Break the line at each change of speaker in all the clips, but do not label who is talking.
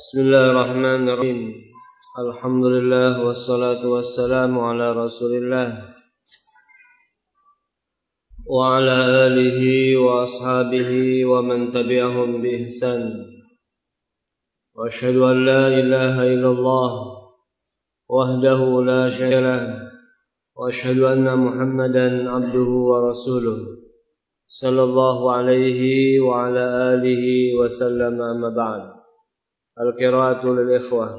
Bismillahirrahmanirrahim. Alhamdulillah wassalatu wassalamu ala Rasulillah wa ala alihi wa ashabihi wa man tabi'ahum bi ihsan. Wa asyhadu an la ilaha illallah wahdahu la syarika lah wa asyhadu anna Muhammadan abduhu wa rasuluh sallallahu alaihi wa ala alihi wa sallam, amma ba'd. Al-qira'atu lil ikhwah.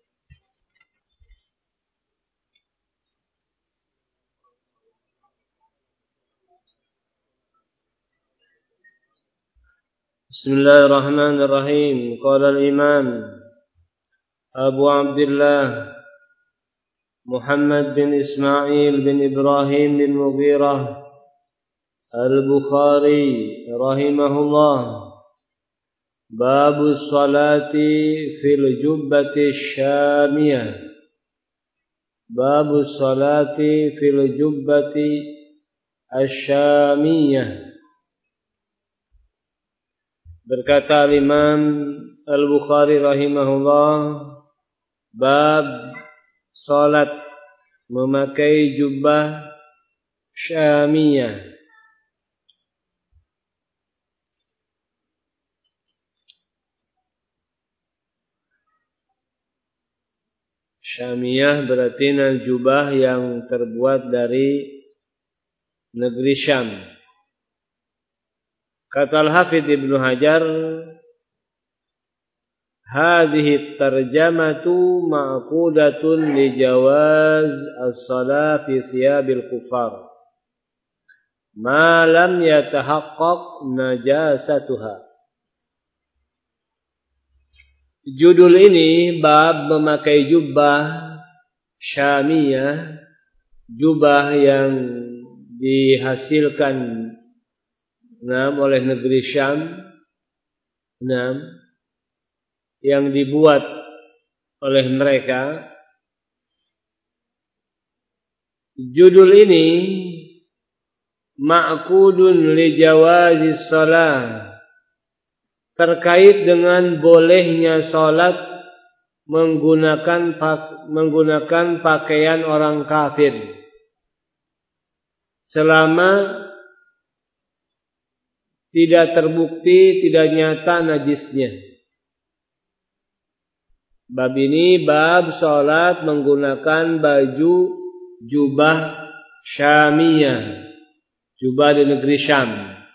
Bismillahirrahmanirrahim. Qala al-imam Abu Abdullah Muhammad bin Ismail bin Ibrahim bin Mughirah Al-Bukhari rahimahullah, Babu salati fil jubbati syamiyah. Babu salati fil jubbati asyamiyah. Berkata Imam Al-Bukhari rahimahullah, bab salat memakai jubbah syamiyah. Syamiyah berarti jubah yang terbuat dari negeri Syam. Kata Al-Hafidz Ibnu Hajar, hadhihi tarjamatu ma'qudatun li jawaz as-salat fi thiyabil kufar ma lam yatahaqqaq najasatuha. Judul ini bab memakai jubah syamiyah, jubah yang dihasilkan oleh negeri Syam, yang dibuat oleh mereka. Judul ini ma'qudun li jawazis shalah, terkait dengan bolehnya salat menggunakan pakaian orang kafir selama tidak terbukti, tidak nyata najisnya. Bab ini bab salat menggunakan baju jubah syamiyah, jubah di negeri Syam.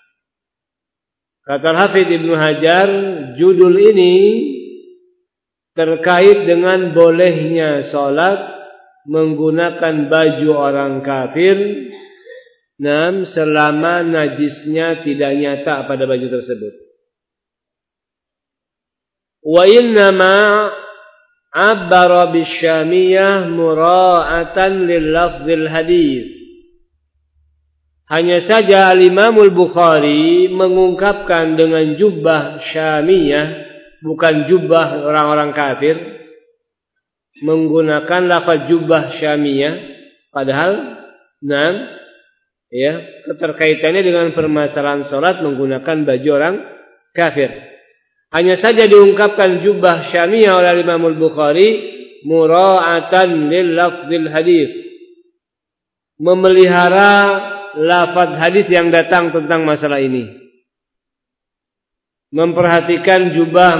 Kata Hafidz Ibnu Hajar, judul ini terkait dengan bolehnya salat menggunakan baju orang kafir selama najisnya tidak nyata pada baju tersebut. Wa innama abbara bisyamiyah mura'atan lil lafzil hadis. Hanya saja Al-Imam Al-Bukhari mengungkapkan dengan jubah syamiyah, bukan jubah orang-orang kafir, menggunakan lafaz jubah syamiyah, padahal keterkaitannya dengan permasalahan salat menggunakan baju orang kafir. Hanya saja diungkapkan jubah syamiyah oleh Imam Al-Bukhari mura'atan lil lafzil hadis, memelihara lafaz hadis yang datang tentang masalah ini. Memperhatikan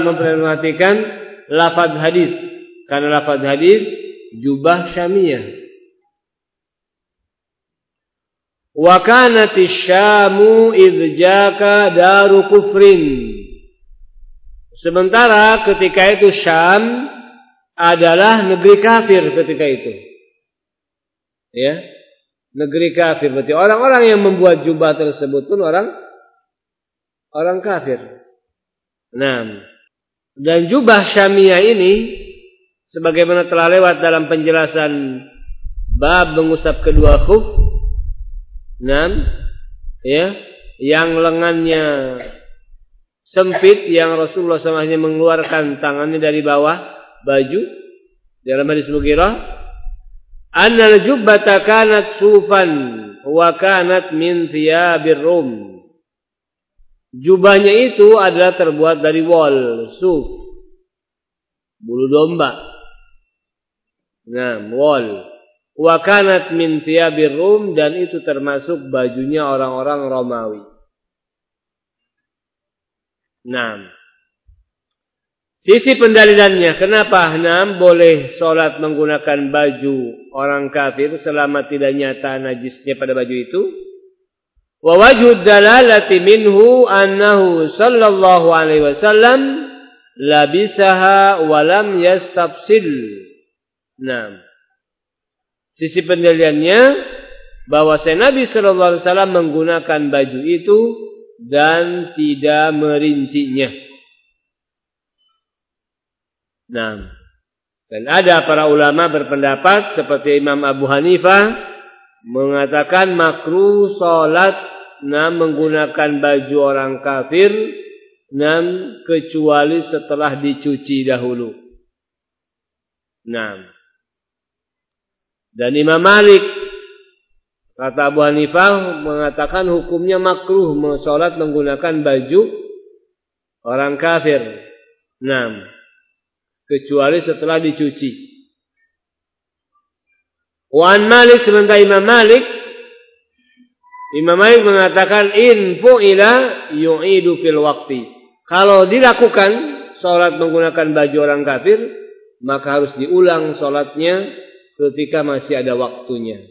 lafaz hadis, karena lafaz hadis jubah syamiyah. Wa kanatish Syamu idh jaka daru kufrin. Sementara ketika itu Syam adalah negeri kafir ketika itu. Ya, negeri kafir. Berarti orang-orang yang membuat jubah tersebut pun orang kafir. Dan jubah syamiyah ini sebagaimana telah lewat dalam penjelasan bab mengusap kedua khuf, yang lengannya sempit, yang Rasulullah SAW hanya mengeluarkan tangannya dari bawah baju. Dalam hadis Mughirah, annal jubbata kanat sufan wa kanat min thiyabir rum. Jubahnya itu adalah terbuat dari wol, suf. bulu domba. Nah, wol. Wa kanat min thiyabir Rum, dan itu termasuk bajunya orang-orang Romawi. Nah, sisi pendalilannya, kenapa boleh sholat menggunakan baju orang kafir selama tidak nyata najisnya pada baju itu? Wa wajhud dalalati minhu annahu sallallahu alaihi wasallam labisaha wa lam yastafsil. Nah, sisi pendalilannya bahwa Nabi sallallahu alaihi wasallam menggunakan baju itu dan tidak merincinya. Nah, dan ada para ulama berpendapat seperti Imam Abu Hanifah mengatakan makruh salat menggunakan baju orang kafir kecuali setelah dicuci dahulu. Nah, dan Imam Malik kata Abu Hanifah mengatakan hukumnya makruh salat menggunakan baju orang kafir. Nah, kecuali setelah dicuci. Wan Malik, sementara Imam Malik mengatakan in fu'ila yu'idu fil waqti. Kalau dilakukan salat menggunakan baju orang kafir, maka harus diulang salatnya ketika masih ada waktunya.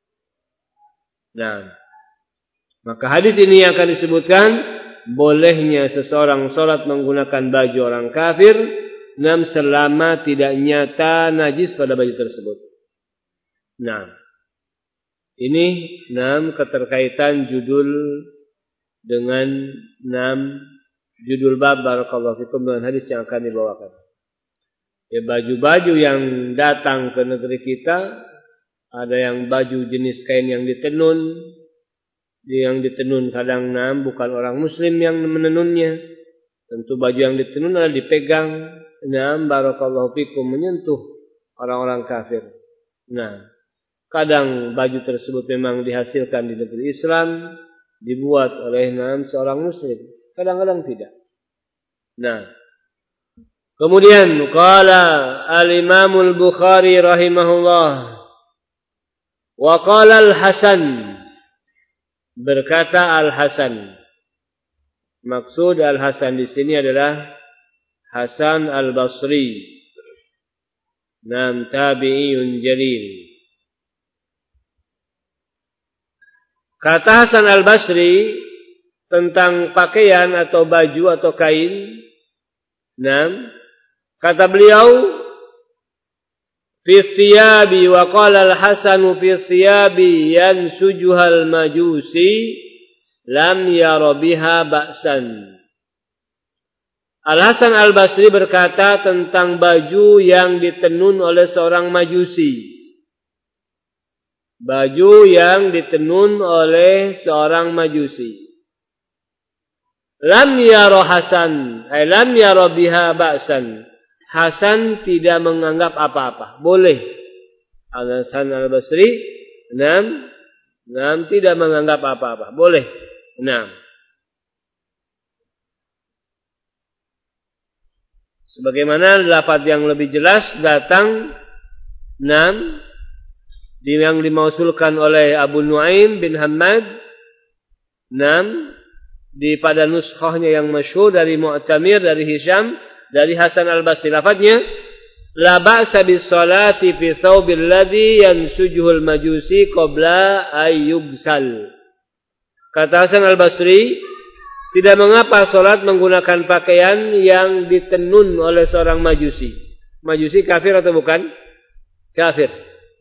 Nah, maka hadis ini akan disebutkan bolehnya seseorang salat menggunakan baju orang kafir selama tidak nyata najis pada baju tersebut. Nah, ini keterkaitan judul dengan judul bab barakallahu fikum dengan hadis yang akan dibawakan. Ya, baju-baju yang datang ke negeri kita, ada yang baju jenis kain yang ditenun. Yang ditenun kadang bukan orang muslim yang menenunnya. Tentu baju yang ditenun adalah dipegang barakallahu fikum menyentuh orang-orang kafir. Nah, kadang baju tersebut memang dihasilkan di negeri Islam, dibuat oleh seorang muslim, kadang-kadang tidak. Nah, kemudian qala al-Imam al-Bukhari rahimahullah wa qala al-Hasan, berkata Al-Hasan. Maksud Al-Hasan di sini adalah Hasan Al-Basri, tabi'iyun jalil. Kata Hasan Al-Basri tentang pakaian atau baju atau kain. Kata beliau, fi thiyabi, wa qala Al-Hasan fi thiyabi yansujuhal majusi lam yara biha ba'san. Al-Hasan Al-Basri berkata tentang baju yang ditenun oleh seorang majusi. Baju yang ditenun oleh seorang majusi. Lam yara Hasan, lam yara biha ba'san. Hasan tidak menganggap apa-apa. Boleh. Al-Hasan Al-Basri tidak menganggap apa-apa. Boleh. Sebagaimana lafaz yang lebih jelas datang yang dimausulkan oleh Abu Nuaim bin Hammad di pada nuskhahnya yang masyhur dari Mu'tamir dari Hisham dari Hasan Al-Basri, lafaznya la ba'sa bis salati fi thawbil ladzi yansujuhul majusi qabla ayyubsal. Kata Hasan Al-Basri, tidak mengapa salat menggunakan pakaian yang ditenun oleh seorang majusi. Majusi kafir atau bukan? Kafir.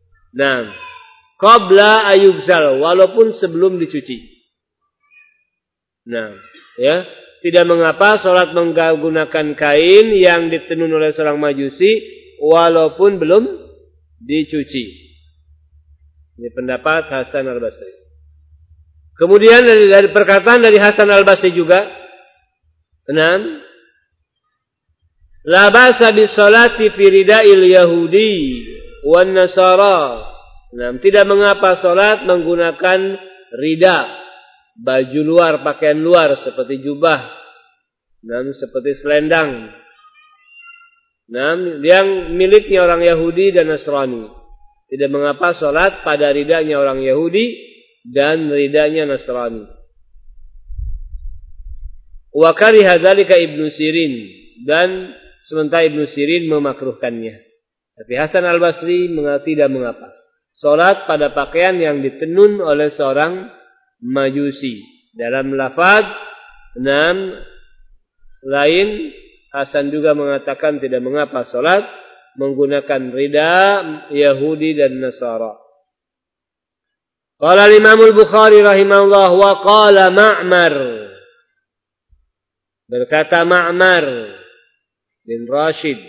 Qabla ayyubsal, walaupun sebelum dicuci. Tidak mengapa salat menggunakan kain yang ditenun oleh seorang majusi walaupun belum dicuci. Ini pendapat Hasan Al-Basri. Kemudian dari perkataan dari Hasan Al-Basri juga, la ba'sa bis salati fi rida'il yahudi wan nasara. Tidak mengapa salat menggunakan rida, baju luar, pakaian luar seperti jubah, seperti selendang. yang miliknya orang Yahudi dan Nasrani. Tidak mengapa salat pada ridanya orang Yahudi dan ridanya Nasrani. Wa kariha dzalika Ibnu Sirin, dan sementara Ibnu Sirin memakruhkannya. Tapi Hasan Al-Basri tidak mengapa. Salat pada pakaian yang ditenun oleh seorang Majusi. Dalam lafaz lain Hasan juga mengatakan tidak mengapa salat menggunakan rida Yahudi dan Nasara. Qala Imam Al-Bukhari rahimahullah wa qala Ma'mar. Berkata Ma'mar bin Rashid.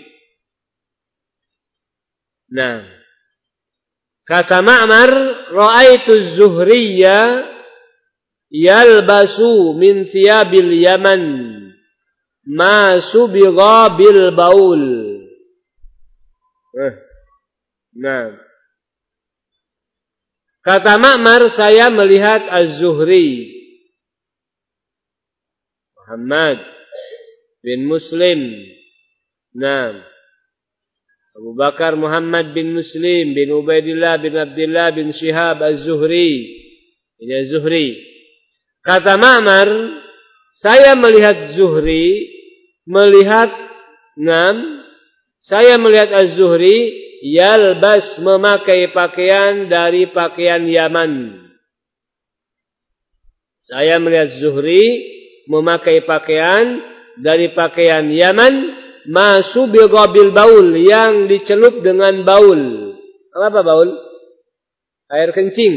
Kata Ma'mar, ra'aitu az-Zuhriyya yalbasu min thiyabil Yaman ma subigha bil baul. Kata Ma'mar, saya melihat Az-Zuhri Muhammad bin Muslim. Abu Bakar Muhammad bin Muslim bin Ubaidillah bin Abdullah bin Shihab Az-Zuhri. Ini Az-Zuhri. Kata Ma'mar, saya melihat Zuhri saya melihat Az-Zuhri yalbas memakai pakaian dari pakaian Yaman. Saya melihat Zuhri memakai pakaian dari pakaian Yaman, masubigha bil baul, yang dicelup dengan baul. Apa baul? Air kencing.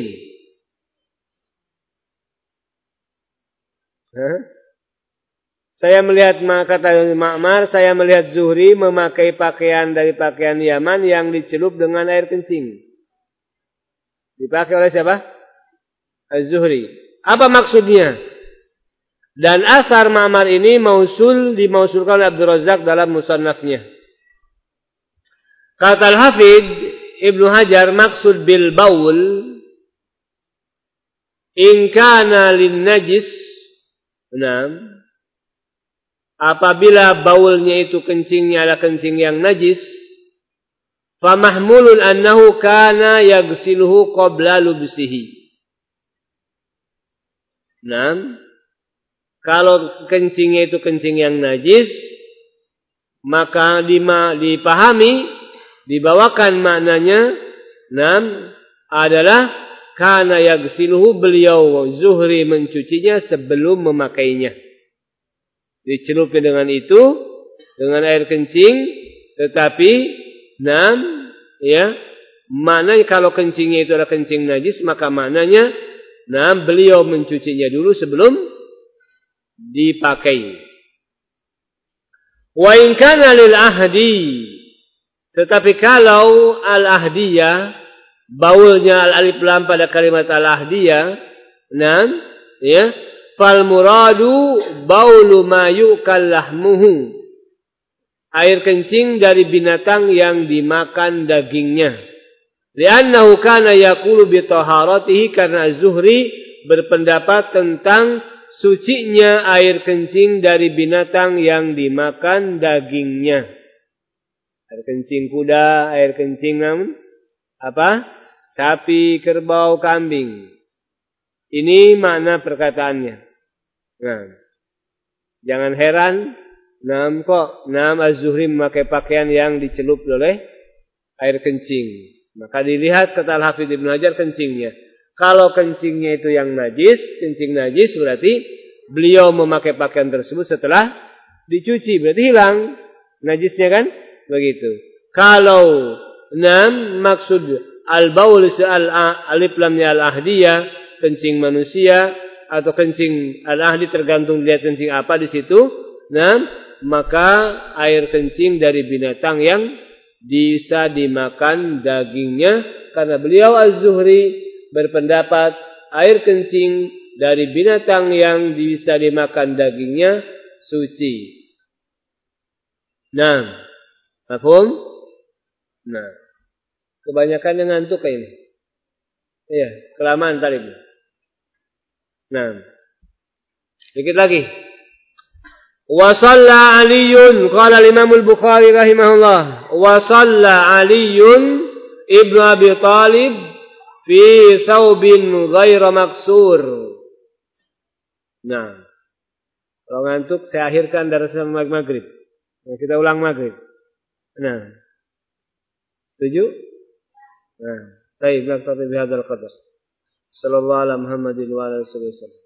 Saya melihat, kata Ma'mar, saya melihat Zuhri memakai pakaian dari pakaian Yaman yang dicelup dengan air kencing. Dipakai oleh siapa? Az-Zuhri. Apa maksudnya? Dan asar Ma'mar ini dimausulkan oleh Abdul Razak dalam musannafnya. Kata Al-Hafidh Ibnu Hajar, maksud bil baul in kana lin najis. Apabila baulnya itu kencingnya adalah kencing yang najis, fa mahmulun annahu kana yaghsiluhu qabla lubsihi. Kalau kencingnya itu kencing yang najis, maka dibawakan maknanya adalah kana yaghsiluhu, beliau Zuhri mencucinya sebelum memakainya. Dicelupnya dengan itu, dengan air kencing, tetapi maknanya kalau kencingnya itu adalah kencing najis, maka maknanya beliau mencucinya dulu sebelum dipakai. Wa in kana lil ahdi, tetapi kalau al-ahdiyah, baulnya al-alif lam pada kalimat al-ahdiyah, fal muradu baulu ma yu'kal lahmuhu, air kencing dari binatang yang dimakan dagingnya. Li'annahu kana yaqulu bi taharatihi, karena Az-Zuhri berpendapat tentang sucinya air kencing dari binatang yang dimakan dagingnya. Air kencing kuda, air kencing sapi, kerbau, kambing. Ini makna perkataannya. Jangan heran, Az-Zuhri memakai pakaian yang dicelup oleh air kencing. Maka dilihat kata Al-Hafidh Ibnu Hajar kencingnya. Kalau kencingnya itu yang najis, kencing najis, berarti beliau memakai pakaian tersebut setelah dicuci, berarti hilang najisnya kan? Begitu. Kalau maksud al-baul alif lamnya al-ahdiyah, kencing manusia atau kencing al-ahdi, tergantung dilihat kencing apa di situ. Maka air kencing dari binatang yang bisa dimakan dagingnya, karena beliau Az-Zuhri berpendapat air kencing dari binatang yang bisa dimakan dagingnya suci. Mafhum? Kebanyakan yang ngantuk kayak ini. Iya, kelamaan tadi. Dikit lagi. Wa shalla Aliyun, qala Imam Al-Bukhari rahimahullah, wa shalla Aliyun ibnu Abi Thalib fi thawbin ghaira maksur. Nah, kalau ngantuk saya akhirkan darasnya maghrib. Nah, kita ulang maghrib. Nah, setuju? Nah, baik, naktafi bihadzal qadar. Sallallahu ala Muhammadin wa ala alihi wasallam.